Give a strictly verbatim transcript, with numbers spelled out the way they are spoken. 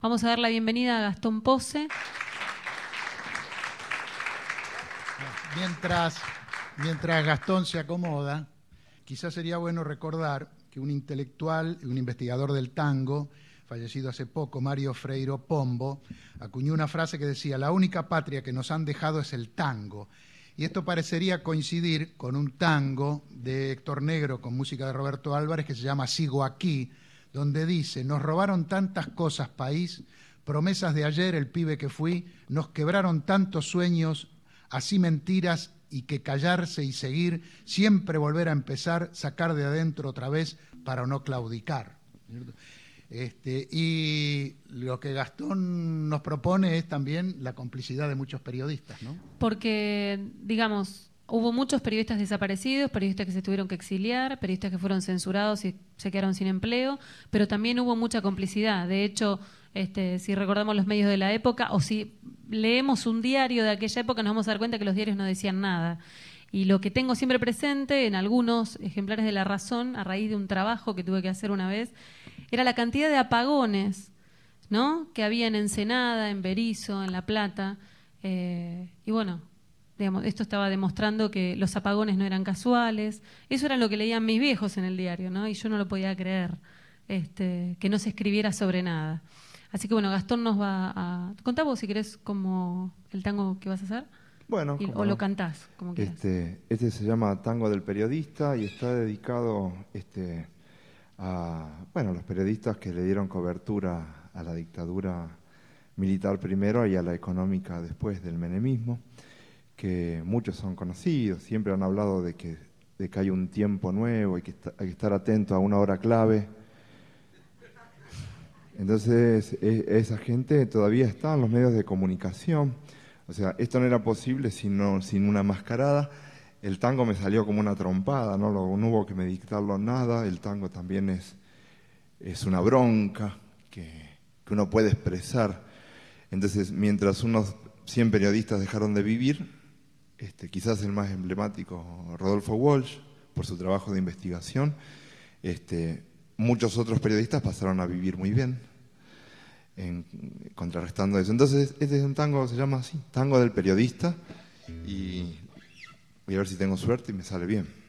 Vamos a dar la bienvenida a Gastón Pose. Mientras, mientras Gastón se acomoda, quizás sería bueno recordar que un intelectual y un investigador del tango, fallecido hace poco, Mario Freire Pombo, acuñó una frase que decía: la única patria que nos han dejado es el tango. Y esto parecería coincidir con un tango de Héctor Negro con música de Roberto Álvarez que se llama Sigo aquí, donde dice: nos robaron tantas cosas, país, promesas de ayer, el pibe que fui, nos quebraron tantos sueños, así mentiras, y que callarse y seguir, siempre volver a empezar, sacar de adentro otra vez para no claudicar. Este, y lo que Gastón nos propone es también la complicidad de muchos periodistas, ¿no? Porque, digamos, hubo muchos periodistas desaparecidos, periodistas que se tuvieron que exiliar, periodistas que fueron censurados y se quedaron sin empleo, pero también hubo mucha complicidad. De hecho, este, si recordamos los medios de la época, o si leemos un diario de aquella época, nos vamos a dar cuenta que los diarios no decían nada. Y lo que tengo siempre presente en algunos ejemplares de La Razón, a raíz de un trabajo que tuve que hacer una vez, era la cantidad de apagones, ¿no?, que había en Ensenada, en Berisso, en La Plata. Eh, y bueno, digamos, esto estaba demostrando que los apagones no eran casuales. Eso era lo que leían mis viejos en el diario, ¿no? Y yo no lo podía creer, este, que no se escribiera sobre nada. Así que bueno, Gastón nos va a... Contá vos si querés como el tango que vas a hacer. Bueno, y, o no. lo cantás, como quieras. Este, este se llama Tango del Periodista y está dedicado este, a bueno, los periodistas que le dieron cobertura a la dictadura militar primero y a la económica después del menemismo, que muchos son conocidos, siempre han hablado de que, de que hay un tiempo nuevo y que está, hay que estar atento a una hora clave. Entonces, e, esa gente todavía está en los medios de comunicación. O sea, esto no era posible sino, sin una mascarada. El tango me salió como una trompada, no, Lo, no hubo que meditarlo nada. El tango también es, es una bronca que, que uno puede expresar. Entonces, mientras unos cien periodistas dejaron de vivir, este, quizás el más emblemático, Rodolfo Walsh, por su trabajo de investigación, este, muchos otros periodistas pasaron a vivir muy bien, en, contrarrestando eso. Entonces, este es un tango, se llama así, Tango del Periodista, y voy a ver si tengo suerte y me sale bien.